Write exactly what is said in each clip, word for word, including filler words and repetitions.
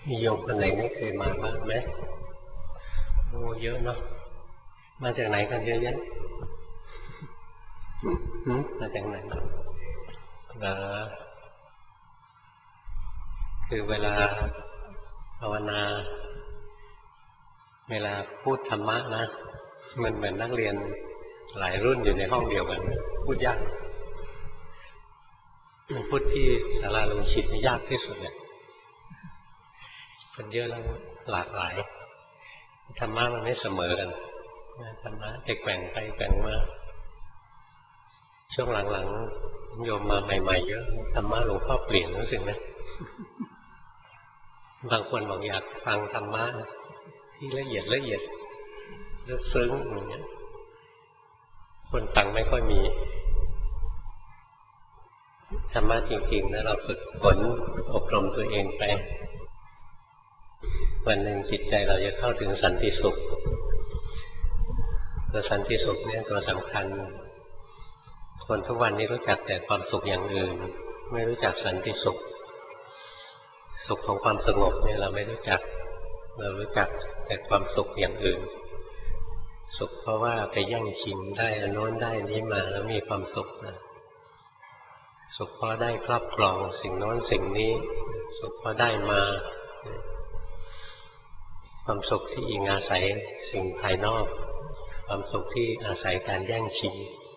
มีโยมคนไหนไม่เคยมาบ้างไหมโอ้เยอะเนาะมาจากไหนกันเยอะแยะมาจากไหนเหรอคือเวลาภาวนาเวลาพูดธรรมะนะมันเหมือนนักเรียนหลายรุ่นอยู่ในห้องเดียวกันพูดยากพูดที่ศาลาลงฉิตนี่ยากที่สุดเลยคนเยอะแล้วหลากหลายธรรมะมันไม่เสมอกันธรรมะจะแกว่งไปแกว่งมาช่วงหลังๆโยมมาใหม่ๆเยอะธรรมะหลวงพ่อเปลี่ยนรู้สึกไหมบางคนบอกอยากฟังธรรมะที่ละเอียดละเอียดลึกซึ้งอย่างเงี้ยคนฟังไม่ค่อยมีธรรมะจริงๆนะเราฝึกฝนอบรมตัวเองไปวันหนึ่งจิตใจเราจะเข้าถึงสันติสุขตัวสันติสุขเนี่ยตัวสำคัญคนทุกวันนี้รู้จักแต่ความสุขอย่างอื่นไม่รู้จักสันติสุขสุขของความสงบเนี่ยเราไม่รู้จักเรารู้จักแต่ความสุขอย่างอื่นสุขเพราะว่าไปแย่งชิงได้อันโน้นได้นี้มาแล้วมีความสุขนะสุขเพราะได้ครอบครองสิ่งโน้นสิ่งนี้สุขเพราะได้มาความสุขที่อิงอาศัยสิ่งภายนอกความสุขที่อาศัยการแย่งชิง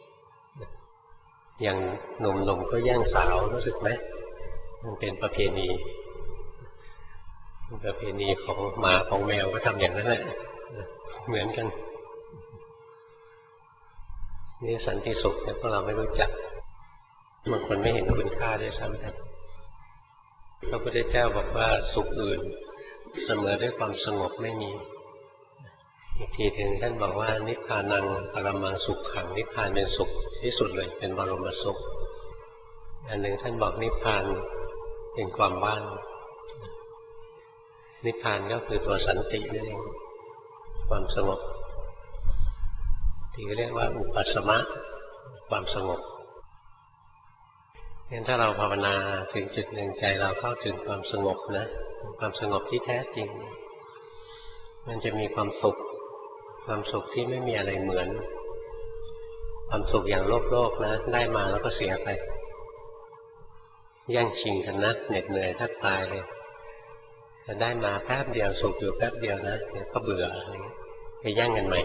อย่างหนุ่มๆก็แย่งสาวรู้สึกไหมมันเป็นประเพณีประเพณีของหมาของแมวก็ทำอย่างนั้นแหละเหมือนกันนี่สันติสุขเนี่ยพวกเราไม่รู้จักบางคนไม่เห็นคุณค่าด้วยซ้ำไปพระพุทธเจ้าบอกว่าสุขอื่นเสมอด้วยความสงบไม่มีอีกทีหนึ่งท่านบอกว่านิพพานังปรมังสุขขังนิพพานเป็นสุขที่สุดเลยเป็นบรมสุขอันหนึ่งท่านบอกนิพพานเป็นความว่างนิพพานก็คือตัวสันตินั่นเองความสงบที่เรียกว่าอุปัสสมะความสงบงั้นถ้าเราภาวนาถึงจุดหนึ่งใจเราเข้าถึงความสงบนะความสงบที่แท้จริงมันจะมีความสุขความสุขที่ไม่มีอะไรเหมือนความสุขอย่างโลกโลกนะได้มาแล้วก็เสียไปแย่งชิงกันนะเหน็ดเหนื่อยแทบตายเลยจะได้มาแป๊บเดียวสุขอยู่แป๊บเดียวนะเดี๋ยวก็เบื่ออะไรเงี้ยไปแย่งกันใหม่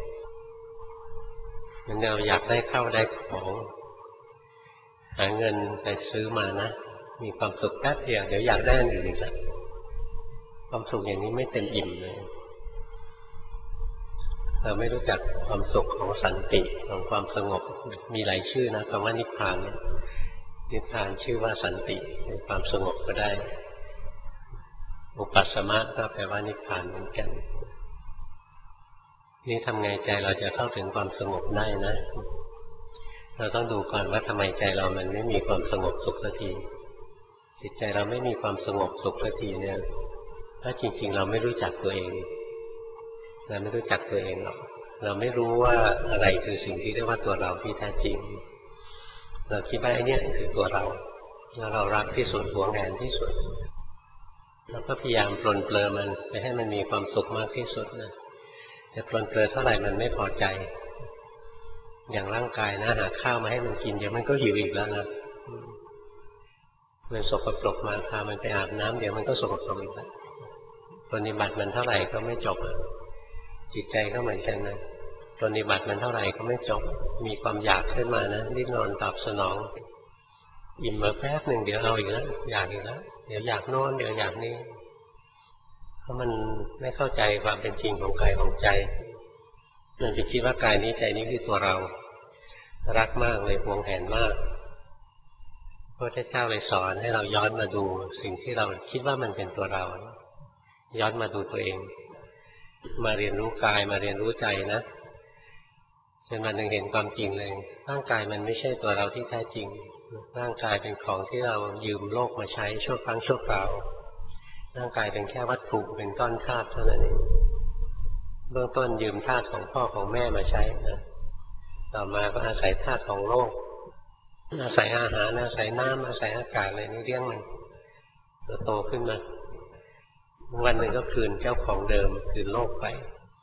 มันเราอยากได้เข้าได้ของหาเงินไปซื้อมานะมีความสุขแป๊บเดียวเดี๋ยวอยากได้อันอื่นอีกแล้วความสุขอย่างนี้ไม่เต็มอิ่มเลยเราไม่รู้จักความสุขของสันติของความสงบมีหลายชื่อนะคำว่านิพพานเนี่ยนิพพานชื่อว่าสันติเป็นความสงบก็ได้อุปัสสมะก็แปลว่านิพพานเหมือนกันนี่ทำไงใจเราจะเข้าถึงความสงบได้นะเราต้องดูก่อนว่าทำไมใจเรามันไม่มีความสงบสุขสักทีจิตใจเราไม่มีความสงบสุขสักทีเนี่ยถ้าจริงๆเราไม่รู้จักตัวเองเราไม่รู้จักตัวเองหรอกเราไม่รู้ว่าอะไรคือสิ่งที่เรียกว่าตัวเราที่แท้จริงเราคิดว่าไอ้นี่คือตัวเราแล้วเรารักที่สุดหวงแหนที่สุดแล้วก็พยายามปลนเปลือมันไปให้มันมีความสุขมากที่สุดนะแต่ปลนเปลือเท่าไหร่มันไม่พอใจอย่างร่างกายนะหาข้าวมาให้มันกินเดี๋ยวมันก็หิวอีกแล้วนะมันสกปรกมาพามันไปอาบน้ำเดี๋ยวมันก็สกปรกอีกแล้วปฏิบัติมันเท่าไหร่ก็ไม่จบจิตใจก็เหมือนกันนะปฏิบัติมันเท่าไหร่ก็ไม่จบมีความอยากขึ้นมานะดิ้นรนตอบสนองอิ่มมาแป๊บหนึ่งเดี๋ยวเอาอีกแล้วอยากอีกแล้วเดี๋ยวอยากโน้นเดี๋ยวอยากนี้เพราะมันไม่เข้าใจความเป็นจริงของกายของใจมันไปคิดว่ากายนี้ใจนี้คือตัวเรารักมากเลยหวงแหนมากพระพุทธเจ้าเลยสอนให้เราย้อนมาดูสิ่งที่เราคิดว่ามันเป็นตัวเราย้อนมาดูตัวเองมาเรียนรู้กายมาเรียนรู้ใจนะจนมันถึงเห็นความจริงเลยร่างกายมันไม่ใช่ตัวเราที่แท้จริงร่างกายเป็นของที่เรายืมโลกมาใช้ชั่วครั้งชั่วคราวร่างกายเป็นแค่วัตถุเป็นก้อนธาตุเท่านั้นเองเบื้องต้นยืมธาตุของพ่อของแม่มาใช้นะต่อมาก็อาศัยธาตุของโลกอาศัยอาหารอาศัยน้ำอาศัยอากาศอะไรนี้เลี้ยงมันโตขึ้นมาวันหนึ่งก็คืนเจ้าของเดิมคืนโลกไป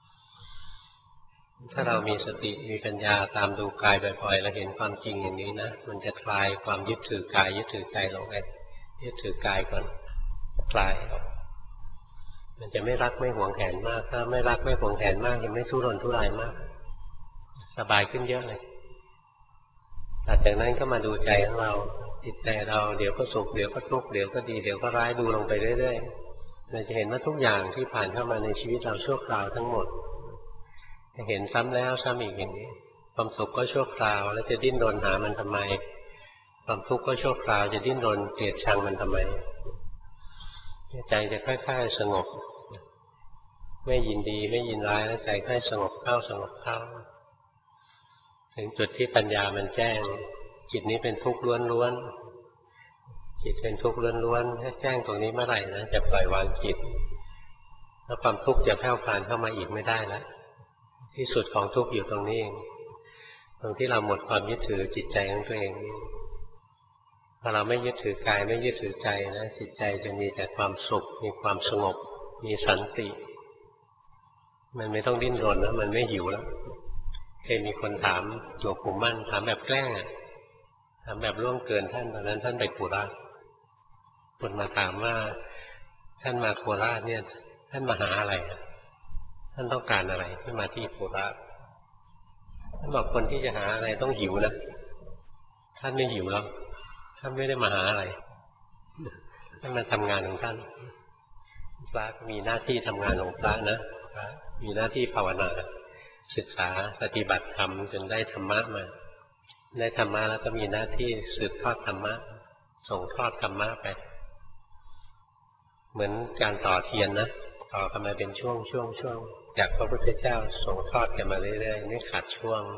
ถ้าเรามีสติมีปัญญาตามดูกายบ่อยๆแล้วเห็นความจริงอย่างนี้นะมันจะคลายความยึดถือกายยึดถือใจลงไปยึดถือกายก่อนคลายออกมันจะไม่รักไม่หวงแหนมากถ้าไม่รักไม่หวงแหนมากจะไม่ทุรนทุรายมากสบายขึ้นเยอะเลยหลังจากนั้นก็มาดูใจของเราจิตใจเราเดี๋ยวก็สุขเดี๋ยวก็ทุกข์เดี๋ยวก็ดีเดี๋ยวก็ร้ายดูลงไปเรื่อยๆเราจะเห็นว่าทุกอย่างที่ผ่านเข้ามาในชีวิตเราชั่วคราวทั้งหมดเห็นซ้ำแล้วซ้ำอีกอย่างนี้ความสุขก็ชั่วคราวแล้วจะดิ้นรนหามันทำไมความทุกข์ก็ชั่วคราวจะดิ้นรนเกลียดชังมันทำไมใจจะค่อยๆสงบไม่ยินดีไม่ยินร้ายแล้วใจค่อยสงบเข้าสงบเข้าถึงจุดที่ปัญญามันแจ้งจิตนี้เป็นทุกข์ล้วนๆจิตเป็นทุกข์ล้วนๆถ้าแจ้งตรงนี้เมื่อไหร่นะจะปล่อยวางจิตแล้วความทุกข์จะแผ่วพานเข้ามาอีกไม่ได้แล้วที่สุดของทุกข์อยู่ตรงนี้เองตรงที่เราหมดความยึดถือจิตใจของตัวเองพอเราไม่ยึดถือกายไม่ยึดถือใจนะจิตใจจะมีแต่ความสุขมีความสงบมีสันติมันไม่ต้องดิ้นรนแล้วมันไม่หิวแล้วเคยมีคนถามหลวงปู่มั่นถามแบบแกล้งถามแบบล่วงเกินท่านตอนนั้นท่านไปโคราชคนมาถามว่าท่านมาโคราชเนี่ยท่านมาหาอะไรท่านต้องการอะไรท่านมาที่โคราชท่านบอกคนที่จะหาอะไรต้องหิวนะท่านไม่หิวแล้วท่านไม่ได้มาหาอะไรท่านมาทำงานของท่านพระมีหน้าที่ทำงานของพระนะมีหน้าที่ภาวนาศึกษาปฏิบัติธรรมจนได้ธรรมะมาได้ธรรมะแล้วก็มีหน้าที่สืบทอดธรรมะส่งทอดธรรมะไปเหมือนการต่อเทียนนะต่อกันมาเป็นช่วงช่วงช่วงจากพระพุทธเจ้าส่งทอดกันมาเรื่อยๆไม่ขาดช่วง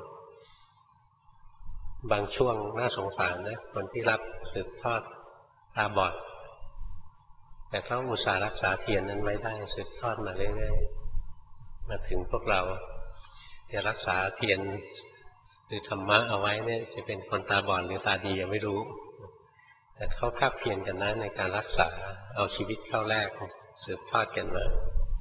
บางช่วงน่าสงสารนะคนที่รับสืบทอดตาบอดแต่เขาอุตส่าห์รักษาเทียนนั้นไว้ได้สืบทอดมาเรื่อยๆมาถึงพวกเราจะรักษาเทียนหรือธรรมะเอาไว้เนี่ยจะเป็นคนตาบอดหรือตาดียังไม่รู้แต่เขาภาคเพียรกันนะในการรักษาเอาชีวิตเข้าแรกสืบทอดกันมา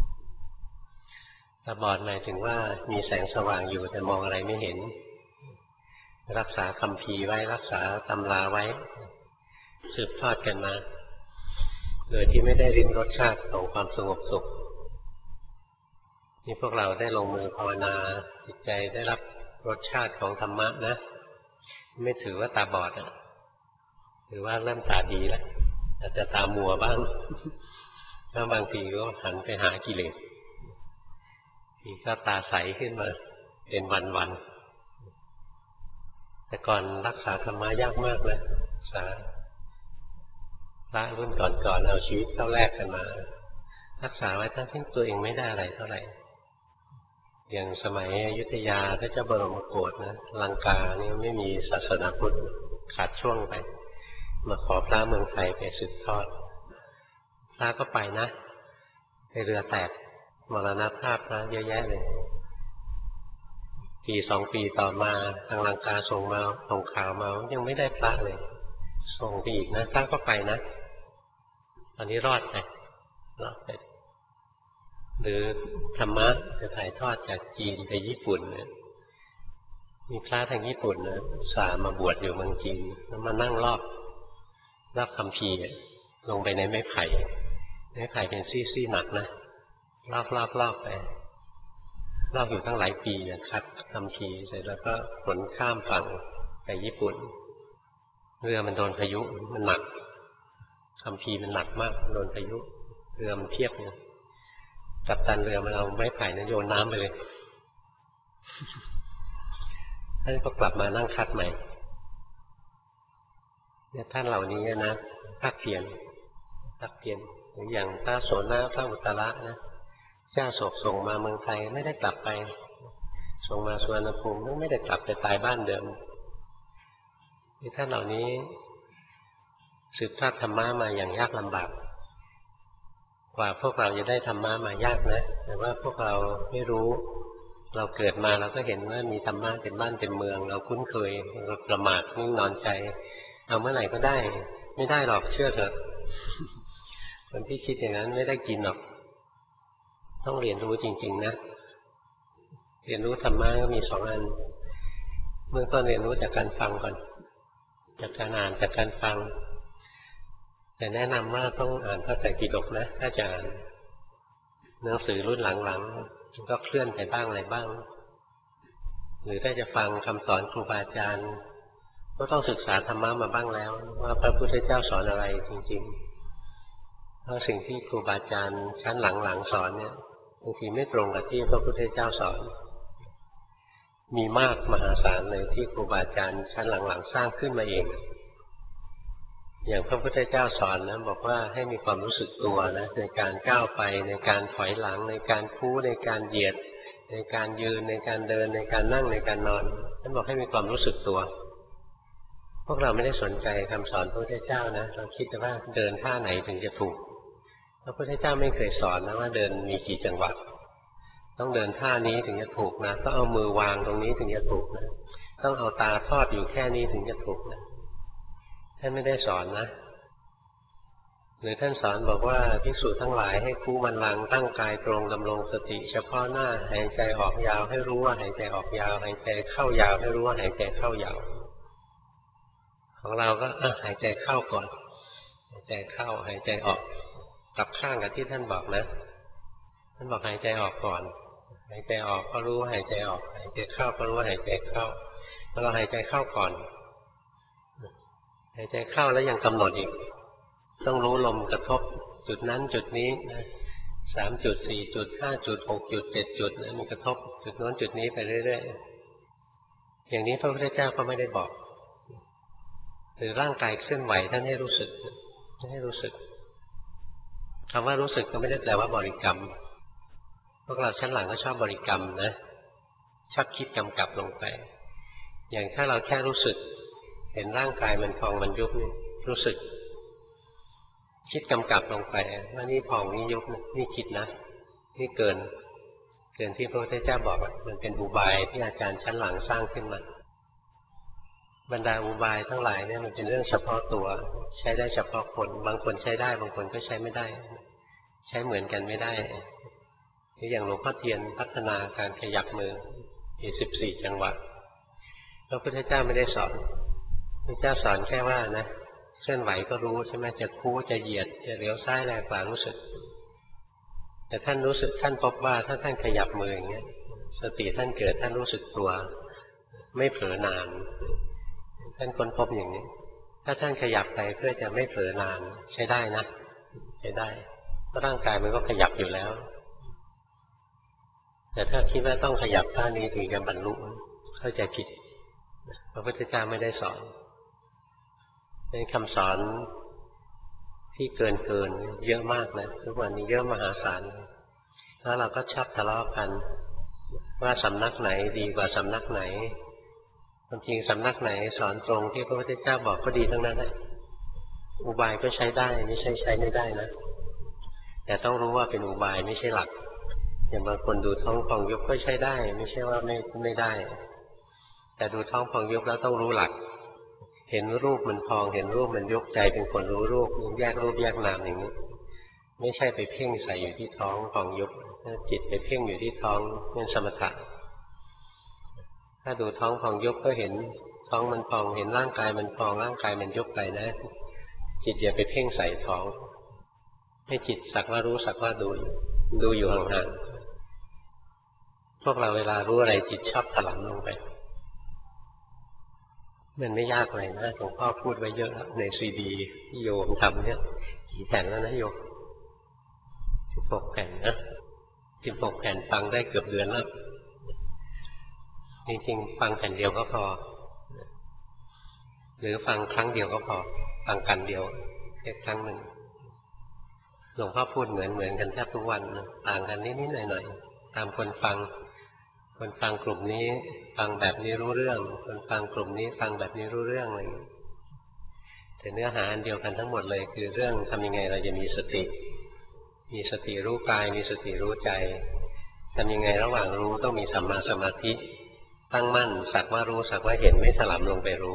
ตาบอดหมายถึงว่ามีแสงสว่างอยู่แต่มองอะไรไม่เห็นรักษาคัมภีร์ไว้รักษาตำราไว้สืบทอดกันมาโดยที่ไม่ได้ริมรสชาติของความสงบสุขนี่พวกเราได้ลงมือภาวนาจิตใจได้รับรสชาติของธรรมะนะไม่ถือว่าตาบอดอ่ะถือว่าเริ่มตาดีแล้วอาจจะตามัวบ้างถ้าบางทีก็หันไปหากิเลสทีก็ตาใสขึ้นมาเป็นวันๆแต่ก่อนรักษาธรรมะยากมากเลยรักษาพระรุ่นก่อนๆเอาชีวิตเข้าแลกกันมารักษาไว้ทั้งที่ตัวเองไม่ได้อะไรเท่าไหร่อย่างสมัยอยุธยาพระเจ้าบรมโกศนะลังกานี่ไม่มีศาสนาพุทธขาดช่วงไปมาขอพระเมืองไทยไปสืบทอดพระก็ไปนะไปเรือแตกมรณภาพพระเยอะแยะเลยปีสองปีต่อมาทางลังกาส่งมาส่งข่าวมายังไม่ได้พระเลยส่งไปอีกนะพระก็ไปนะตอนนี้รอดไปรอดไปหรือธรรมะจะถ่ายทอดจากจีนไปญี่ปุ่นเนี่ยมีพระทางญี่ปุ่นนะสามาบวชอยู่เมืองจีนแล้วมานั่งรอบรอบคัมภีร์ลงไปในไม้ไผ่ไม้ไผ่เป็นซี่ๆหนักนะรอบรอบรอบไปรอบอยู่ตั้งหลายปีนะครับคัมภีร์เสร็จแล้วก็ขนข้ามฝั่งไปญี่ปุ่นเรือมันโดนพายุมันหนักคัมภีร์มันหนักมากโดนพายุเรือมันเทียบเนี่ยกัปตันเรือมันเอาไม้ไผ่นั้นโยนน้ำไปเลยท่านก็กลับมานั่งคัดใหม่เนี่ยท่านเหล่านี้นะภาคเพียรภาคเพียรอย่างพระโสนพระอุตตระนะเจ้าโศกส่งมาเมืองไทยไม่ได้กลับไปส่งมาสุวรรณภูมิไม่ได้กลับไปตายบ้านเดิมที่ท่านเหล่านี้สืบทอดธรรมะมาอย่างยากลำบากกว่าพวกเราจะได้ธรรมะมายากนะแต่ว่าพวกเราไม่รู้เราเกิดมาเราก็เห็นว่ามีธรรมะเป็นบ้านเป็นเมืองเราคุ้นเคยเราประมาทนิ่งนอนใจเอาเมื่อไหร่ก็ได้ไม่ได้หรอกเชื่อเถอะคนที่คิดอย่างนั้นไม่ได้กินหรอกต้องเรียนรู้จริงๆนะเรียนรู้ธรรมะก็มีสองอันเบื้องต้นเรียนรู้จากการฟังก่อนจากการอ่านจากการฟังแต่แนะนำว่าต้องอ่านพระไตรปิฎกนะถ้าจะอ่านหนังสือรุ่นหลังๆก็เคลื่อนไปบ้างอะไรบ้างหรือถ้าจะฟังคำสอนครูบาอาจารย์ก็ต้องศึกษาธรรมะมาบ้างแล้วว่าพระพุทธเจ้าสอนอะไรจริงๆเพราะสิ่งที่ครูบาอาจารย์ชั้นหลังๆสอนเนี่ยบางทีไม่ตรงกับที่พระพุทธเจ้าสอนมีมากมหาศาลเลยที่ครูบาอาจารย์ชั้นหลังๆสร้างขึ้นมาเองอย่างพระพุทธเจ้าสอนนะบอกว่าให้มีความรู้สึกตัวนะในการก้าวไปในการถอยหลังในการคู่ในการเหยียดในการยืนในการเดินในการนั่งในการนอนท่านบอกให้มีความรู้สึกตัวพวกเราไม่ได้สนใจคำสอนพระพุทธเจ้านะเราคิดแต่ว่าเดินท่าไหนถึงจะถูกพระพุทธเจ้าไม่เคยสอนนะว่าเดินมีกี่จังหวะต้องเดินท่านี้ถึงจะถูกนะต้องเอามือวางตรงนี้ถึงจะถูกนะต้องเอาตาทอดอยู่แค่นี้ถึงจะถูกนะท่านไม่ได้สอนนะหรือท่านสอนบอกว่าภิกษุทั้งหลายให้คู่บัลลังก์ตั้งกายตรงดำรงสติเฉพาะหน้าหายใจออกยาวให้รู้ว่าหายใจออกยาวหายใจเข้ายาวให้รู้ว่าหายใจเข้ายาวของเราก็อ่ะหายใจเข้าก่อนหายใจเข้าหายใจออกกลับข้างกับที่ท่านบอกนะท่านบอกหายใจออกก่อนหายใจออกก็รู้ว่าหายใจออกหายใจเข้าก็รู้ว่าหายใจเข้าแล้วเราหายใจเข้าก่อนหายใจเข้าแล้วยังกำหนดอีกต้องรู้ลมกระทบจุดนั้นจุดนี้นะสามจุดสี่จุดห้าจุดหกจุดเจ็ดจุดนะมันกระทบจุดโน้นจุดนี้ไปเรื่อยๆอย่างนี้พระพุทธเจ้าก็ไม่ได้บอกหรือร่างกายเคลื่อนไหวท่านให้รู้สึกให้รู้สึกคำว่ารู้สึกก็ไม่ได้แปลว่าบริกรรมพวกเราชั้นหลังก็ชอบบริกรรมนะชอบคิดกำกับลงไปอย่างถ้าเราแค่รู้สึกเห็นร่างกายมันพองมันยุบนี่รู้สึกคิดกำกับลงไปว่านี่พองนี่ยุบนี่คิดนะนี่เกินเกินที่พระพุทธเจ้าบอกมันเป็นอุบายที่อาจารย์ชั้นหลังสร้างขึ้นมาบรรดาอุบายทั้งหลายเนี่ยมันเป็นเรื่องเฉพาะตัวใช้ได้เฉพาะคนบางคนใช้ได้บางคนก็ใช้ไม่ได้ใช้เหมือนกันไม่ได้ที่อย่างหลวงพ่อเทียนพัฒนาการขยับมืออีกสิบสี่จังหวะพระพุทธเจ้าไม่ได้สอนพระเจ้าสอนแค่ว่านะเคลื่อนไหวก็รู้ใช่ไหมจะคู่จะเหยียดจะเลี้ยวซ้ายแลขวารู้สึกแต่ท่านรู้สึกท่านพบว่าถ้าท่านขยับมืออย่างเงี้ยสติท่านเกิดท่านรู้สึกตัวไม่เผลอนานท่านค้นพบอย่างนี้ถ้าท่านขยับไปเพื่อจะไม่เผลอนานใช้ได้นะใช้ได้เพราะร่างกายมันก็ขยับอยู่แล้วแต่ถ้าคิดว่าต้องขยับท่านี้ถึงจะบรรลุเข้าใจผิดพระพุทธเจ้าไม่ได้สอนเป็นคำสอนที่เกินเกินเยอะมากนะทุกวันนี้เยอะมหาศาลแล้วเราก็ชอบทะเลาะกันว่าสำนักไหนดีกว่าสำนักไหนความจริงสำนักไหนสอนตรงที่พระพุทธเจ้าบอกก็ดีทั้งนั้นแหละอุบายก็ใช้ได้ไม่ใช่ใช้ไม่ได้นะแต่ต้องรู้ว่าเป็นอุบายไม่ใช่หลักอย่างบางคนดูท้องพองยุบก็ใช้ได้ไม่ใช่ว่าไม่ไม่ได้แต่ดูท้องพองยุบแล้วต้องรู้หลักเห็นรูปมันพองเห็นรูปมันยุบใจเป็นคนรู้รูปแยกรูปแยกนามอย่างนี้ไม่ใช่ไปเพ่งใส่อยู่ที่ท้องพองยุบจิตไปเพ่งอยู่ที่ท้องเป็นสมถะถ้าดูท้องพองยุบก็เห็นท้องมันพองเห็นร่างกายมันพองร่างกายมันยุบไปนะจิตอย่าไปเพ่งใส่ท้องให้จิตสักว่ารู้สักว่าดูดูอยู่ห่างๆพวกเราเวลารู้อะไรจิตชอบถลำลงไปมันไม่ยากเลยนะหลวงพ่อพูดไว้เยอะในซีดีที่โยมทำเนี่ยกี่แผ่นแล้วนะโยมสิบหกแผ่นนะสิบหกแผ่นฟังได้เกือบเดือนแล้วจริงๆฟังแผ่นเดียวก็พอหรือฟังครั้งเดียวก็พอฟังกันเดียวแค่ครั้งหนึ่งหลวงพ่อพูดเหมือนเหมือนกันแทบทุกวันนะต่างกันนิดๆหน่อยๆตามคนฟังคนฟังกลุ่มนี้ฟังแบบนี้รู้เรื่องคนฟังกลุ่มนี้ฟังแบบนี้รู้เรื่องอะไรแต่เนื้อหาอันเดียวกันทั้งหมดเลยคือเรื่องทำยังไงเราจะมีสติมีสติรู้กายมีสติรู้ใจทำยังไงระหว่างรู้ต้องมีสัมมาสมาธิตั้งมั่นสักว่ารู้สักว่าเห็นไม่ถลำลงไปรู้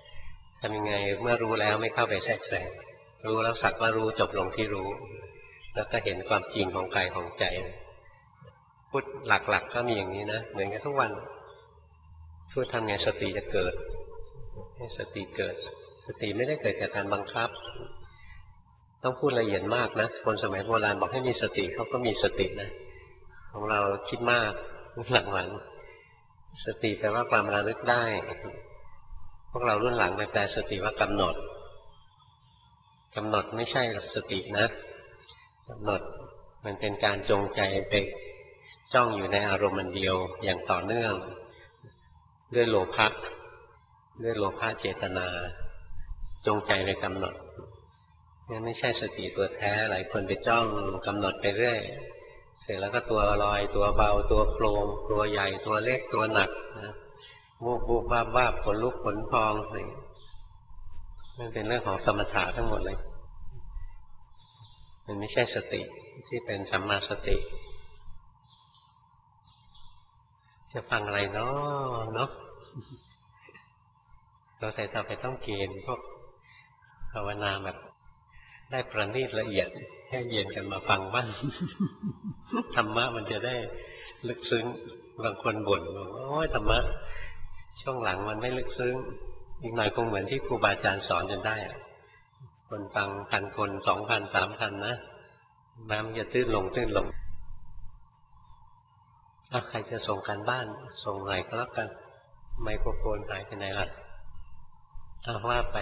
ทำยังไงเมื่อรู้แล้วไม่เข้าไปแทรกแซงรู้แล้วสักว่ารู้จบลงที่รู้แล้วก็เห็นความจริงของกายของใจพูดหลักๆ ก็มีอย่างนี้นะเหมือนกันทุกวันพูดทำไงสติจะเกิดให้สติเกิดสติไม่ได้เกิดจากการบังคับต้องพูดละเอียดมากนะคนสมัยโบราณบอกให้มีสติเขาก็มีสตินะของเราคิดมากหลังๆสติแปลว่าความระลึกได้พวกเรารุ่นหลังไปแปลสติว่ากำหนดกำหนดไม่ใช่สตินะกำหนดมันเป็นการจงใจไปจ้องอยู่ในอารมณ์อันเดียวอย่างต่อเนื่องด้วยโลภะด้วยโลภะเจตนาจงใจไปกำหนดนี่ไม่ใช่สติตัวแท้หลายคนไปจ้องกำหนดไปเรื่อยเสร็จแล้วก็ตัวลอยตัวเบาตัวโปร่งตัวใหญ่ตัวเล็กตัวหนักนะวูบวูบวาบวาบขนลุกขนพองอะไรมันเป็นเรื่องของสมถะทั้งหมดเลยมันไม่ใช่สติที่เป็นสัมมาสติจะฟังอะไรเนาะเนาะเราใส่ต่อไปต้องเกณฑ์พวกภาวนาแบบได้ประณีตละเอียดให้เย็นกันมาฟังบ้างธรรมะมันจะได้ลึกซึ้งบางคนบ่นบอกโอ้ยธรรมะช่วงหลังมันไม่ลึกซึ้งอีกหน่อยคงเหมือนที่ครูบาอาจารย์สอนจนได้คนฟังพันคนสองพันสามพันนะน้ำจะตื้นลงตื้นลงถ้าใครจะส่งการบ้านส่งหน่อยก็แล้วกันไมโครโฟนหายไปไหนล่ะถ้าว่าไป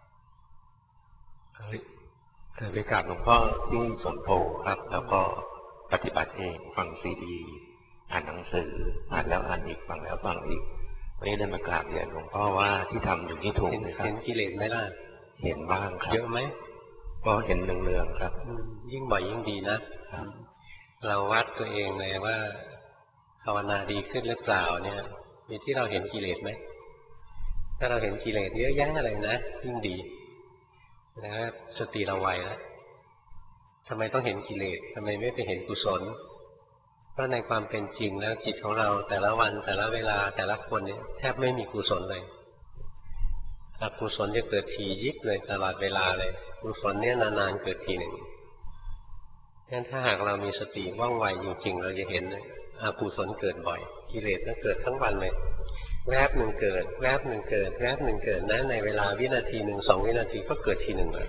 เคยไปกราบหลวงพ่อที่สวนโพครับแล้วก็ปฏิบัติเองฟังซีดีอ่านหนังสืออ่านแล้วอ่านอีกฟังแล้วฟังอีกวันนี้ได้มากราบเรียนหลวงพ่อว่าที่ทำอยู่ที่ถูกไหมครับเห็นกิเลสไหมล่ะเห็นบ้างครับเยอะไหมก็เห็นเนืองๆครับยิ่งบ่อยยิ่งดีนะเราวัดตัวเองเลยว่าภาวนาดีขึ้นหรือเปล่าเนี่ยมีที่เราเห็นกิเลสไหมถ้าเราเห็นกิเลสเยอะแยะอะไรนะยิ่งดีนะสติเราไวแล้วทำไมต้องเห็นกิเลสทำไมไม่ไปเห็นกุศลเพราะในความเป็นจริงแล้วจิตของเราแต่ละวันแต่ละเวลาแต่ละคนเนี่ยแทบไม่มีกุศลเลยอกุศลจะเกิดทียิบเลยตลอดเวลาเลยกุศลเนี่ยนานๆเกิดทีหนึ่งงั้นถ้าหากเรามีสติว่องไวจริงๆเราจะเห็นเลยอกุศลเกิดบ่อยกิเลสก็เกิดทั้งวันเลยแวบหนึ่งเกิดแวบหนึ่งเกิดแวบหนึ่งเกิดนะในเวลาวินาทีหนึ่งสองวินาทีก็เกิดทีหนึ่งเลย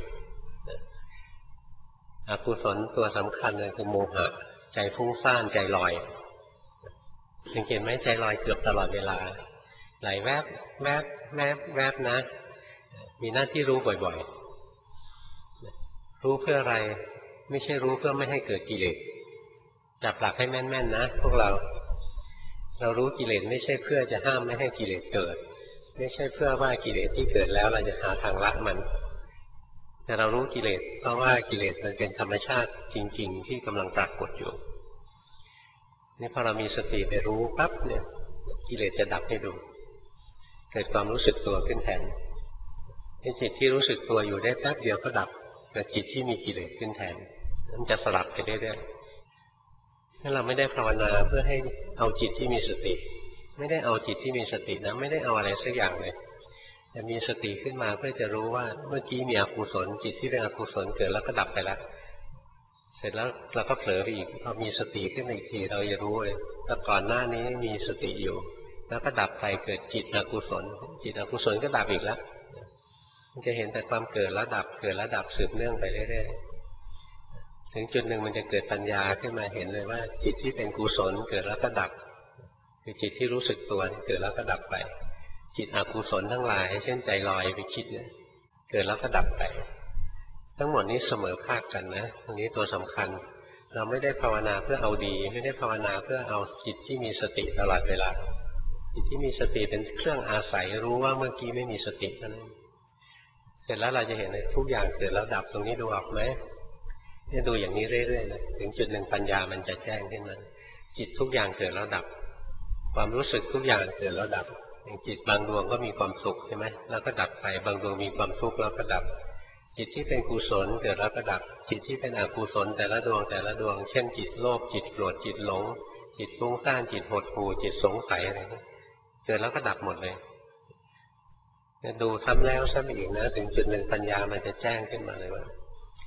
อกุศลตัวสำคัญเลยคือโมหะใจฟุ้งซ่านใจลอยสังเกตไหมใจลอยเกือบตลอดเวลาไหลแวบแวบแวบแวบนะมีหน้าที่รู้บ่อยๆรู้เพื่ออะไรไม่ใช่รู้เพื่อไม่ให้เกิดกิเลสจับหลักให้แม่นๆนะพวกเราเรารู้กิเลสไม่ใช่เพื่อจะห้ามไม่ให้กิเลสเกิดไม่ใช่เพื่อว่ากิเลสที่เกิดแล้วเราจะหาทางละมันแต่เรารู้กิเลสเพราะว่ากิเลสมันเป็นธรรมชาติจริงๆที่กำลังปรากฏอยู่นี่พอเรามีสติไปรู้ปั๊บเนี่ยกิเลสจะดับให้ดูเกิดความรู้สึกตัวขึ้นแทนให้จิตที่รู้สึกตัวอยู่ได้แป๊บเดียวก็ดับเกิดจิตที่มีกิเลสขึ้นแทนมันจะสลับไปเรื่อยๆถ้าเราไม่ได้ภาวนาเพื่อให้เอาจิตที่มีสติไม่ได้เอาจิตที่มีสตินะไม่ได้เอาอะไรสักอย่างเลยแต่มีสติขึ้นมาเพื่อจะรู้ว่าเมื่อกี้มีอกุศลจิตที่เป็นอกุศลเกิดแล้วก็ดับไปแล้วเสร็จแล้วเราก็เผลอไปอีกพอมีสติขึ้นมาอีกทีเราจะรู้เลยแล้วก่อนหน้านี้มีสติอยู่แล้วก็ดับไปเกิดจิตอกุศลจิตอกุศลก็ดับอีกแล้วมันจะเห็นแต่ความเกิดแล้วดับเกิดแล้วดับสืบเนื่องไปเรื่อยๆถึงจุดหนึ่งมันจะเกิดปัญญาขึ้นมาเห็นเลยว่าจิตที่เป็นกุศลเกิดแล้วก็ดับคือจิตที่รู้สึกตัวเกิดแล้วก็ดับไปจิตอกุศลทั้งหลายเช่นใจลอยไปคิดเนี่ยเกิดแล้วก็ดับไปทั้งหมดนี้เสมอภาคกันนะตรงนี้ตัวสำคัญเราไม่ได้ภาวนาเพื่อเอาดีไม่ได้ภาวนาเพื่อเอาจิตที่มีสติตลอดเวลาจิตที่มีสติเป็นเครื่องอาศัยรู้ว่าเมื่อกี้ไม่มีสตินั่นเสร็จแล้วเราจะเห็นเลยทุกอย่างเกิดแล้วดับตรงนี้ดูออกไหมเนี่ยดูอย่างนี้เรื่อยๆนะถึงจุดหนึ่งปัญญามันจะแจ้งขึ้นมาจิตทุกอย่างเกิดแล้วดับความรู้สึกทุกอย่างเกิดแล้วดับอย่างจิตบางดวงก็มีความสุขใช่ไหมแล้วก็ดับไปบางดวงมีความทุกข์แล้วก็ดับจิตที่เป็นกุศลเกิดแล้วก็ดับจิตที่เป็นอกุศลแต่ละดวงแต่ละดวงเช่นจิตโลภจิตโกรธจิตหลงจิตฟุ้งซ่านจิตหดหู่จิตสงสัยอะไรเกิดแล้วก็ดับหมดเลยดูซ้ำแล้วซ้ำอีกนะถึงจุดหนึ่งปัญญามันจะแจ้งขึ้นมาเลยว่า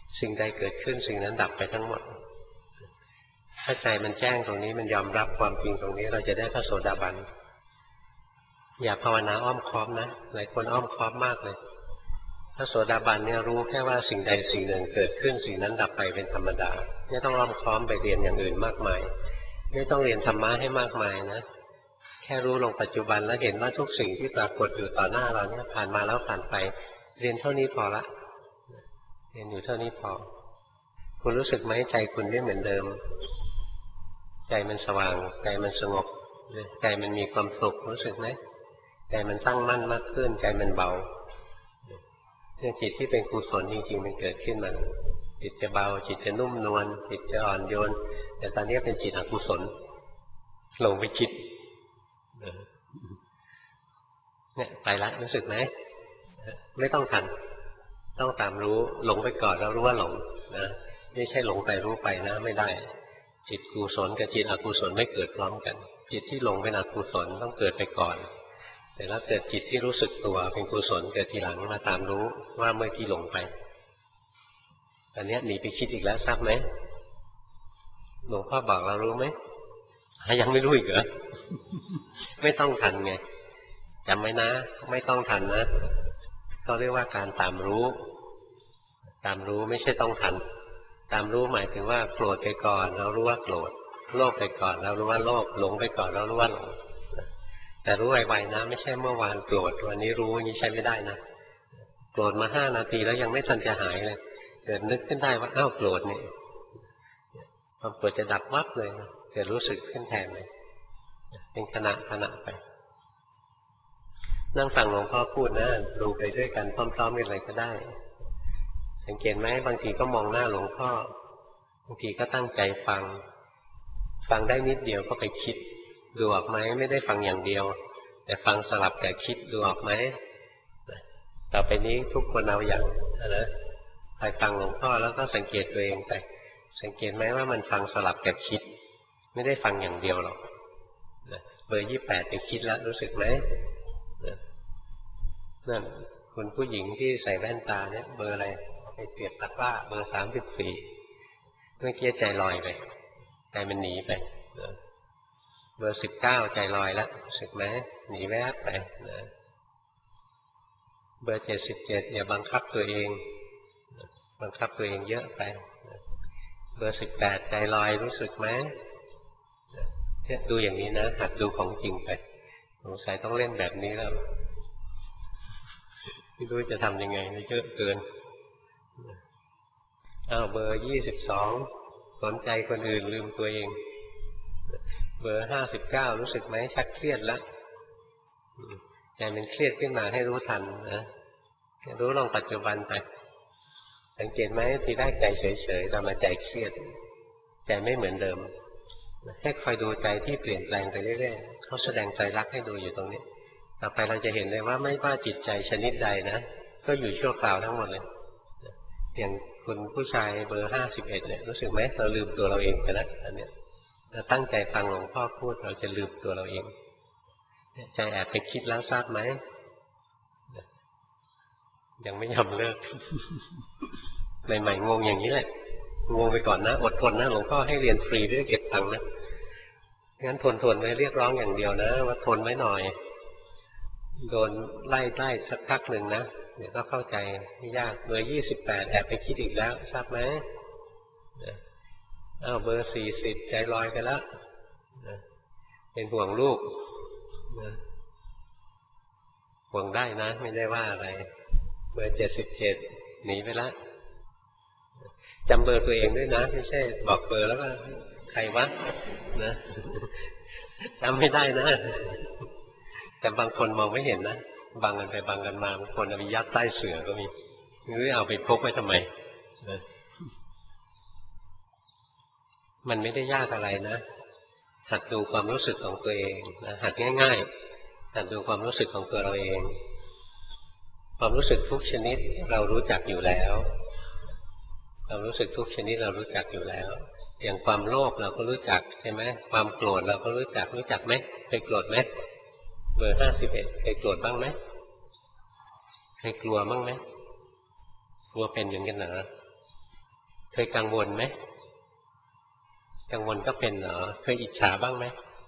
สิ่งใดเกิดขึ้นสิ่งนั้นดับไปทั้งหมดถ้าใจมันแจ้งตรงนี้มันยอมรับความจริงตรงนี้เราจะได้พระโสดาบันอย่าภาวนาอ้อมค้อมนะหลายคนอ้อมค้อมมากเลยพระโสดาบันเนี่ยรู้แค่ว่าสิ่งใดสิ่งหนึ่งเกิดขึ้นสิ่งนั้นดับไปเป็นธรรมดาไม่ต้องอ้อมค้อมไปเรียนอย่างอื่นมากมายไม่ต้องเรียนธรรมะให้มากมายนะแค่รู้ลงปัจจุบันแล้วเห็นว่าทุกสิ่งที่ปรากฏอยู่ต่อหน้าเราเนี่ยผ่านมาแล้วผ่านไปเรียนเท่านี้พอละเรียนอยู่เท่านี้พอคุณรู้สึกไหมใจคุณไม่เหมือนเดิมใจมันสว่างใจมันสงบใจมันมีความสุขรู้สึกไหมใจมันตั้งมั่นมากขึ้นใจมันเบาเนี่ยจิตที่เป็นกุศลจริงๆมันเกิดขึ้นมาจิตจะเบาจิตจะนุ่มนวลจิตจะอ่อนโยนแต่ตอนนี้เป็นจิตอกุศลหลงไปคิดเนี่ยไปละรู้สึกไหมไม่ต้องทันต้องตามรู้หลงไปก่อนแล้วรู้ว่าหลงนะไม่ใช่หลงไปรู้ไปนะไม่ได้จิตกุศลกับจิตอกุศลไม่เกิดพร้อมกันจิตที่หลงเป็นอกุศลต้องเกิดไปก่อนแต่แล้วเกิดจิตที่รู้สึกตัวเป็นกุศลเกิดทีหลังมาตามรู้ว่าเมื่อกี้หลงไปอันนี้หนีไปคิดอีกแล้วทราบไหมหลวงพ่อบอกเรารู้ไหมยังไม่รู้อีกเหรอไม่ต้องทันไงจำไว้นะไม่ต้องทันนะเขาเรียกว่าการตามรู้ตามรู้ไม่ใช่ต้องทันตามรู้หมายถึงว่าโกรธไปก่อนเรารู้ว่าโกรธโลภไปก่อนเรารู้ว่าโลภหลงไปก่อนเรารู้ว่าหลงแต่รู้ไวๆนะไม่ใช่เมื่อวานโกรธวันนี้รู้อย่างนี้ใช้ไม่ได้นะโกรธมาห้านาทีแล้วยังไม่ทันจะหายเลยเกิดนึกขึ้นได้ว่าอ้าวโกรธนี่ความโกรธจะดับวับเลยเกิดรู้สึกขึ้นแทนเลยเป็นขณะขณะไปนั่งฟังหลวงพ่อพูดนะดูไปด้วยกันพร้อมๆกันเลยก็ได้สังเกตไหมบางทีก็มองหน้าหลวงพ่อบางทีก็ตั้งใจฟังฟังได้นิดเดียวก็ไปคิดดูออกไหมไม่ได้ฟังอย่างเดียวแต่ฟังสลับกับคิดดูออกไหมต่อไปนี้ทุกคนเอาอย่างนะไปฟังหลวงพ่อแล้วก็สังเกตตัวเองไปสังเกตไหมว่ามันฟังสลับกับคิดไม่ได้ฟังอย่างเดียวหรอกเบอร์ยี่แปดไปคิดแล้วรู้สึกไหมนั่นคุณผู้หญิงที่ใส่แว่นตาเนี่ยเบอร์อะไรไปเปรียบตะกร้าเบอร์สามสิบสี่เมื่อกี้ใจลอยไปใจมันหนีไปเบอร์สิบเก้าใจลอยแล้วรู้สึกไหมหนีแวบไปเบอร์เจ็ดสิบเจ็ดอย่าบังคับตัวเองบังคับตัวเองเยอะไปเบอร์สิบแปดใจลอยรู้สึกไหมเนี่ยดูอย่างนี้นะหัดดูของจริงไปสงสัยต้องเล่นแบบนี้แล้วไม่รู้จะทำยังไงไม่เยอะเกินอ้าวเบอร์ยี่สิบสองสนใจคนอื่นลืมตัวเองเบอร์ห้าสิบเก้ารู้สึกไหมชักเครียดแล้วใจมันเครียดขึ้นมาให้รู้ทันนะรู้ลงปัจจุบันไปสังเกตไหมทีแรกใจเฉยๆเรามาใจเครียดใจไม่เหมือนเดิมแค่คอยดูใจที่เปลี่ยนแปลงไปเรื่อยๆเขาแสดงใจรักให้ดูอยู่ตรงนี้ต่อไปเราจะเห็นเลยว่าไม่ว่าจิตใจชนิดใดนะก็อยู่ชั่วคราวทั้งหมดเลยอย่างคุณผู้ชายเบอร์ห้าสิบเอ็ดเนี่ยรู้สึกไหมเราลืมตัวเราเองไปแล้วอันเนี้ยเราตั้งใจฟังหลวงพ่อพูดเราจะลืมตัวเราเองใจแอบไปคิดแล้วทราบไหมยังไม่ยอมเลิกใหม่ๆงงอย่างนี้แหละงงไปก่อนนะอดทนนะหลวงพ่อให้เรียนฟรีด้วยเก็บตังค์นะงั้นทนทนไว้เรียกร้องอย่างเดียวนะว่าทนไว้หน่อยโดนไล่ไล่สักพักหนึ่งนะเดี๋ยวก็เข้าใจไม่ยากเบอร์ยี่สิบแปดแอบไปคิดอีกแล้วทราบไหมอ้าวเบอร์สี่สิบใจลอยไปแล้วเป็นห่วงลูกห่วงได้นะไม่ได้ว่าอะไรเบอร์เจ็ดสิบเจ็ดหนีไปแล้วจำเบอร์ตัวเองด้วยนะไม่ใช่บอกเบอร์แล้วก็ใครวะนะจำไม่ได้นะแต่บางคนมองไม่เห็นนะบังกันไปบังกันมาบางคนเอาไปยัดใต้เสื่อก็มีหรือเอาไปพกไว้ทำไมนะมันไม่ได้ยากอะไรนะหัดดูความรู้สึกของตัวเองนะหัดง่ายๆหัดดูความรู้สึกของตัวเราเองความรู้สึกทุกชนิดเรารู้จักอยู่แล้วความรู้สึกทุกชนิดเรารู้จักอยู่แล้วอย่างความโลภเราก็รู้จักใช่ไหมความโกรธเราก็รู้จักรู้จักไหมเคยโกรธไหมเบอร์ห้าสิบเอ็ดเคยโกรธบ้างไหมเคยกลัวบ้างไหมกลัวเป็นอย่างกันเหรอเคยกังวลไหมกังวลก็เป็นเหรอเคยอิจฉาบ้างไหม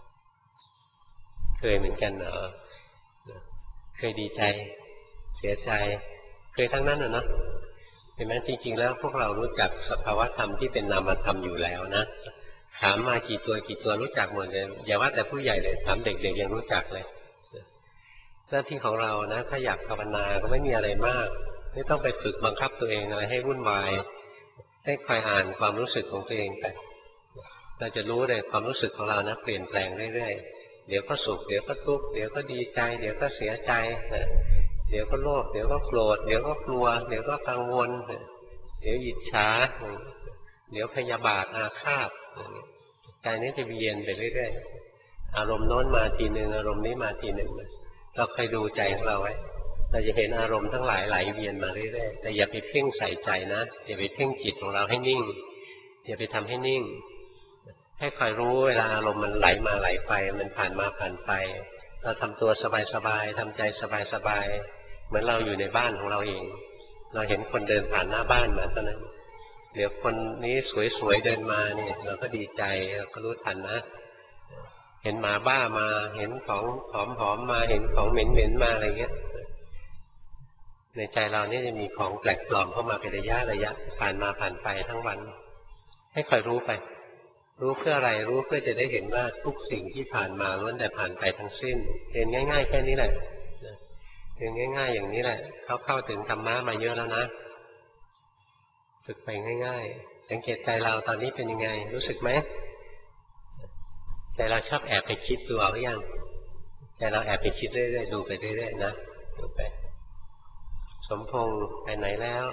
เคยเหมือนกันเหรอเคยดีใจเสียใจเคยทั้งนั้นเหรอเนาะเห็นไหมจริงๆแล้วพวกเรารู้จักสภาวะธรรมที่เป็นนามธรรมอยู่แล้วนะถามมากี่ตัวกี่ตัวรู้จักหมดเลยอย่าว่าแต่ผู้ใหญ่เลยถามเด็กๆยังรู้จักเลยหน้าที่ของเรานะถ้าอยากภาวนาก็ไม่มีอะไรมากไม่ต้องไปฝึกบังคับตัวเองอะไรให้วุ่นวายให้คอยอ่านความรู้สึกของตัวเองไปเราจะรู้เลยความรู้สึกของเรานะเปลี่ยนแปลงเรื่อยๆเดี๋ยวก็สุขเดี๋ยวก็ทุกข์เดี๋ยวก็ดีใจเดี๋ยวก็เสียใจนะเดี๋ยวก็โลภเดี๋ยวก็โกรธเดี๋ยวก็กลัวเดี๋ยวก็กังวลเดี๋ยวอิจฉาเดี๋ยวพยาบาทอาฆาตใจนี้จะเวียนไปเรื่อยๆอารมณ์โน้นมาทีหนึ่งอารมณ์นี้มาทีหนึ่งเราเคยดูใจของเราไว้เราจะเห็นอารมณ์ทั้งหลายไหลเวียนมาเรื่อยๆแต่อย่าไปเพ่งใส่ใจนะอย่าไปเพ่งจิตของเราให้นิ่งอย่าไปทำให้นิ่งให้คอยรู้เวลาอารมณ์มันไหลมาไหลไปมันผ่านมาผ่านไปเราทำตัวสบายๆทำใจสบายๆเหมือนเราอยู่ในบ้านของเราเองเราเห็นคนเดินผ่านหน้าบ้านมาตอนนั้นเดี๋ยวคนนี้สวยๆเดินมาเนี่ยเราก็ดีใจเราก็รู้ทันนะเห็นหมาบ้ามาเห็นของหอมๆมาเห็นของเหม็นๆมาอะไรเงี้ยในใจเราเนี่ยจะมีของแปลกปลอมเข้ามาเป็นระยะระยะผ่านมาผ่านไปทั้งวันให้คอยรู้ไปรู้เพื่ออะไรรู้เพื่อจะได้เห็นว่าทุกสิ่งที่ผ่านมาล้วนแต่ผ่านไปทั้งสิ้นเห็นง่ายๆแค่นี้แหละเห็นง่ายๆอย่างนี้แหละเขาเข้าถึงธรรมะมาเยอะแล้วนะฝึกไปง่ายๆสังเกตใจเราตอนนี้เป็นยังไงรู้สึกไหมใจเราชอบแอบไปคิดดูเอาหรือยังใจเราแอบไปคิดเรื่อยๆดูไปเรื่อยๆนะดูไปสมพงษ์ไปไหนแล้ว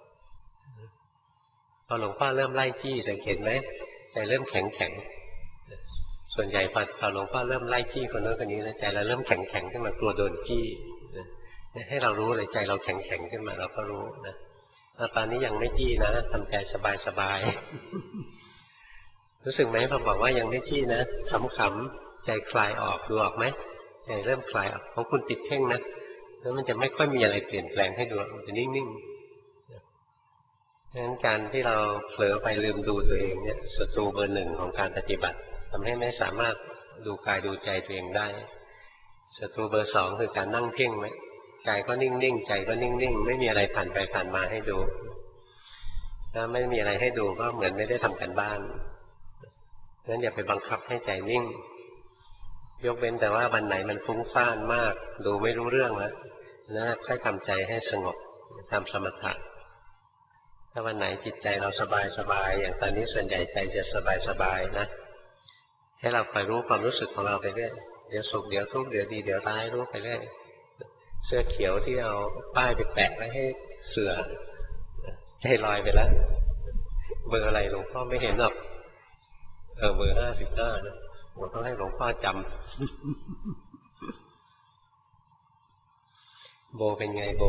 พอหลวงพ่อเริ่มไล่จี้สังเกตไหมใจเริ่มแข็งแข็งส่วนใหญ่พอหลวงพ่อเริ่มไล่จี้คนโน้นคนนี้นะใจเราเริ่มแข็งแข็งขึ้นมากลัวโดนจี้ให้เรารู้เลยใจเราแข็งแข็งขึ้นมาเราก็รู้นะตอนนี้ยังไม่จี้นะทำใจสบายๆรู้สึกไหมพอบอกว่ายังไม่จี้นะขำๆใจคลายออกดูออกไหมใจเริ่มคลายออกของคุณติดเพ่งนะแล้วมันจะไม่ค่อยมีอะไรเปลี่ยนแปลงให้ดูมันจะนิ่งๆดังนั้นการที่เราเผลอไปลืมดูตัวเองเนี่ยศัตรูเบอร์หนึ่งของการปฏิบัติทำให้ไม่สามารถดูกายดูใจตัวเองได้ศัตรูเบอร์สองคือการนั่งเพ่งไหมกายก็นิ่งๆใจก็นิ่งๆไม่มีอะไรผ่านไปผ่านมาให้ดูถ้าไม่มีอะไรให้ดูก็เหมือนไม่ได้ทำกันบ้านงั้นอย่าไปบังคับให้ใจนิ่งยกเว้นแต่ว่าวันไหนมันฟุ้งซ่านมากดูไม่รู้เรื่องแล้วนะค่อยทำใจให้สงบทำสมถะถ้าวันไหนจิตใจเราสบายสบายอย่างตอนนี้ส่วนใหญ่ใจจะสบายสบายนะให้เราคอยรู้ความรู้สึกของเราไปเรื่อยเดี๋ยวสุขเดี๋ยวทุกข์เดี๋ยวดีเดี๋ยวร้ายรู้ไปเรื่อยเสื้อเขียวที่เอาป้ายไปแปะไว้ให้เสือใจลอยไปแล้วเบอร์อะไรหลวงพ่อไม่เห็นหรอกเออเบอร์ห้าสิบห้านะผมต้องให้หลวงพ่อจำโบเป็นไงโบ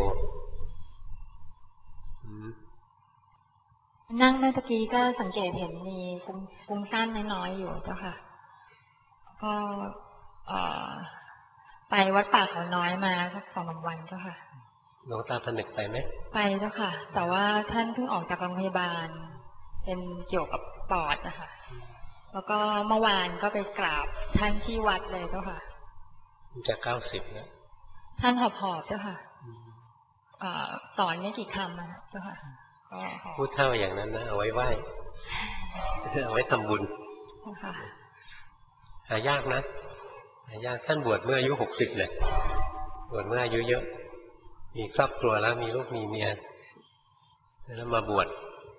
นั่งเมื่อกี้ก็สังเกตเห็นมีฟุ้งซ่านน้อยๆอยู่เจ้าค่ะก็ไปวัดป่าเขาน้อยมาสักสองสามวันเจ้าค่ะหลวงตาผนึกไปไหมไปเจ้าค่ะแต่ว่าท่านเพิ่งออกจากโรงพยาบาลเป็นเกี่ยวกับปอดนะคะแล้วก็เมื่อวานก็ไปกราบท่านที่วัดเลยเจ้าค่ะจะเก้าสิบแล้วท่านหอบๆเจ้าค่ะสอนไม่กี่คำนะเจ้าค่ะพูดเท่าอย่างนั้นนะเอาไว้ไหว้เอาไว้ทำบุญหายากนะหายากท่านบวชเมื่ออายุหกสิบเลยบวชเมื่ออายุเยอะมีครอบครัวแล้วมีลูกมีเมียแล้วมาบวช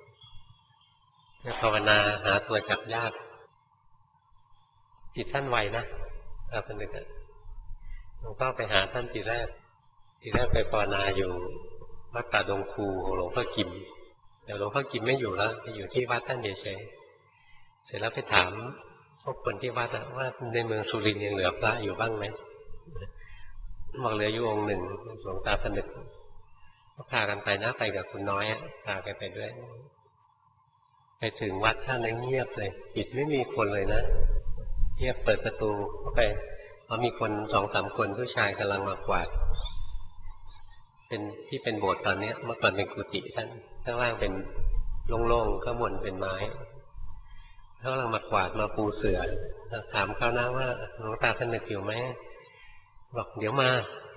ภาวนาหาตัวจับยากจิตท่านไวนะเราเป็นเด็กหลวงพ่อไปหาท่านทีแรกทีแรกไปภาวนาอยู่วัดป่าดงคูของหลวงพ่อกิมแต่หลวงพ่อกิมไม่อยู่แล้วไปอยู่ที่วัดท่านเฉยๆเสร็จแล้วไปถามพวกคนที่วัดว่าในเมืองสุรินทร์ยังเหลือพระอยู่บ้างไหมบอกเหลืออยู่องค์หนึ่งหลวงตาผนึกก็พากันไปนะไปกับคุณน้อยพาไปไปด้วยไปถึงวัดท่านเงียบเลยปิดไม่มีคนเลยนะเงียบเปิดประตูเข้าไปพอมีคนสองสามคนผู้ชายกำลังมากวาดเป็นที่เป็นโบสถ์ตอนนี้เมื่อก่อนเป็นกุฏิท่านข้างล่างเป็นโล่งๆข้างบนเป็นไม้เขากำลังมากวาดมาปูเสื่อถามเขานะว่าหลวงตาท่านนึกอยู่ไหมบอกเดี๋ยวมา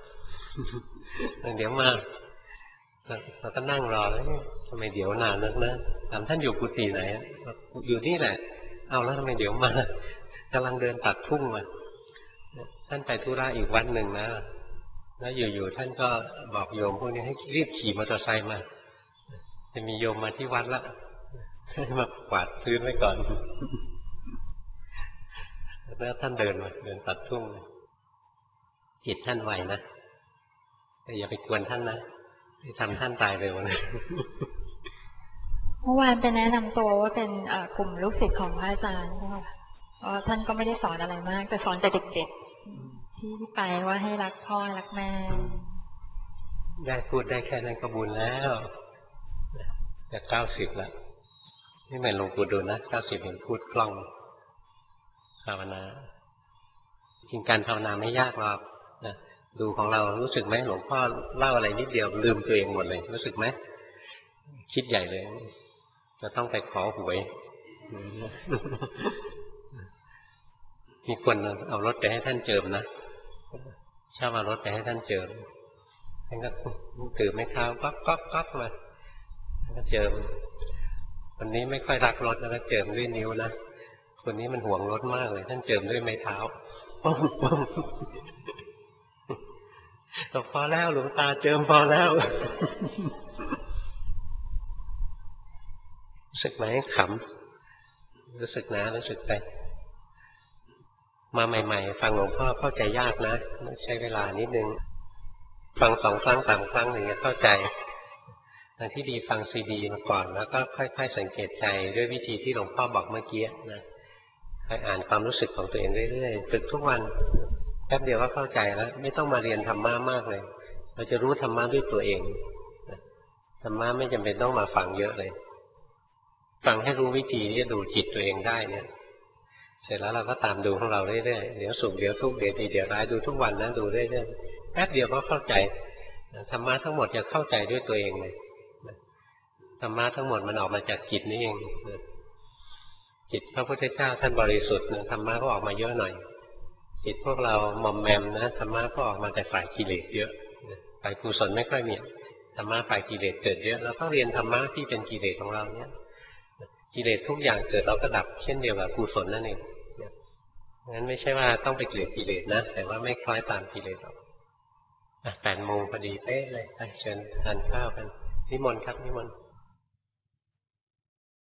เดี๋ยวมาเราก็นั่งรอแล้วทำไมเดี๋ยวนานนักนะถามท่านอยู่กุฏิไหนอยู่นี่แหละเอาแล้วทำไมเดี๋ยวมากำลังเดินตัดทุ่งมาท่านไปธุระอีกวันหนึ่งนะแล้วอยู่ๆท่านก็บอกโยมพวกนี้ให้รีบขี่มอเตอร์ไซค์มาจะมีโยมมาที่วัดละมากวาดพื้นไว้ก่อนแล้วท่านเดินมาเดินตัดทุ่งจิตท่านไวนะแต่อย่าไปกวนท่านนะที่ทำท่านตายเร็วนะเมื่อวานไปแนะนำตัวว่าเป็นกลุ่มลูกศิษย์ของพระอาจารย์เพราะท่านก็ไม่ได้สอนอะไรมากแต่สอนแต่เด็กๆที่ไปว่าให้รักพ่อรักแม่ได้พูดได้แค่นั้นก็บุญแล้วแต่เก้าสิบแล้วนี่เหมือนหลวงปู่ดูลนะเก้าสิบเห็นพูดคล่องภาวนาจริงการภาวนาไม่ยากหรอกนะดูของเรารู้สึกไหมหลวงพ่อเล่าอะไรนิดเดียวลืมตัวเองหมดเลยรู้สึกไหมคิดใหญ่เลยจะต้องไปขอหวยมีคนเอารถไปให้ท่านเจิมนะชอบเอารถไปให้ท่านเจิมท่านก็ถือไม้เท้าก๊อกก๊อกก๊อกมาก็เจิมคนนี้ไม่ค่อยรักรถแล้วก็เจิมด้วยนิ้วนะคนนี้มันห่วงรถมากเลยท่านเจิมด้วยไม้เท้าป้องป้องตกพอแล้วหลวงตาเจิมพอแล้วรู้สึกไหมขำรู้สึกนะรู้สึกไปมาใหม่ๆฟังหลวงพ่อเข้าใจยากนะใช้เวลานิดนึงฟังสองครั้งสามครั้งถึงจะเข้าใจทางที่ดีฟังซีดีมาก่อนแล้วก็ค่อยๆสังเกตใจด้วยวิธีที่หลวงพ่อบอกเมื่อกี้นะค่อยอ่านความรู้สึกของตัวเองเรื่อยๆฝึกทุกวันแป๊บเดียวก็เข้าใจแล้วไม่ต้องมาเรียนธรรมะมากเลยเราจะรู้ธรรมะด้วยตัวเองธรรมะไม่จำเป็นต้องมาฟังเยอะเลยฟังให้รู้วิธีที่จะดูจิตตัวเองได้เนี่ยเสร็จแล้วเราก็ตามดูของเราเรื่อยๆเดี๋ยวสุขเดี๋ยวทุกข์เดี๋ยวดีเดี๋ยวร้ายดูทุกวันนะดูเรื่อยๆแป๊บเดียวก็เข้าใจธรรมะทั้งหมดจะเข้าใจด้วยตัวเองเลยธรรมะทั้งหมดมันออกมาจากจิตนี่เองจิตพระพุทธเจ้าท่านบริสุทธิ์ธรรมะก็ออกมาเยอะหน่อยจิตพวกเราหม่อมแมมนะธรรมะก็ออกมาจากฝ่ายกิเลสเยอะฝ่ายกุศลไม่ค่อยมีธรรมะฝ่ายกิเลสเกิดเยอะเราต้องเรียนธรรมะที่เป็นกิเลสของเราเนี่ยกิเลสทุกอย่างเกิดเราก็ดับเช่นเดียวกับกุศลนั่นเองงั้นไม่ใช่ว่าต้องไปเกลียดกิเลสนะแต่ว่าไม่คล้อยตามกิเลสหรอกแปดโมงพอดีเป๊ะเลยเชิญทานข้าวกันนิมนต์ครับนิมนต์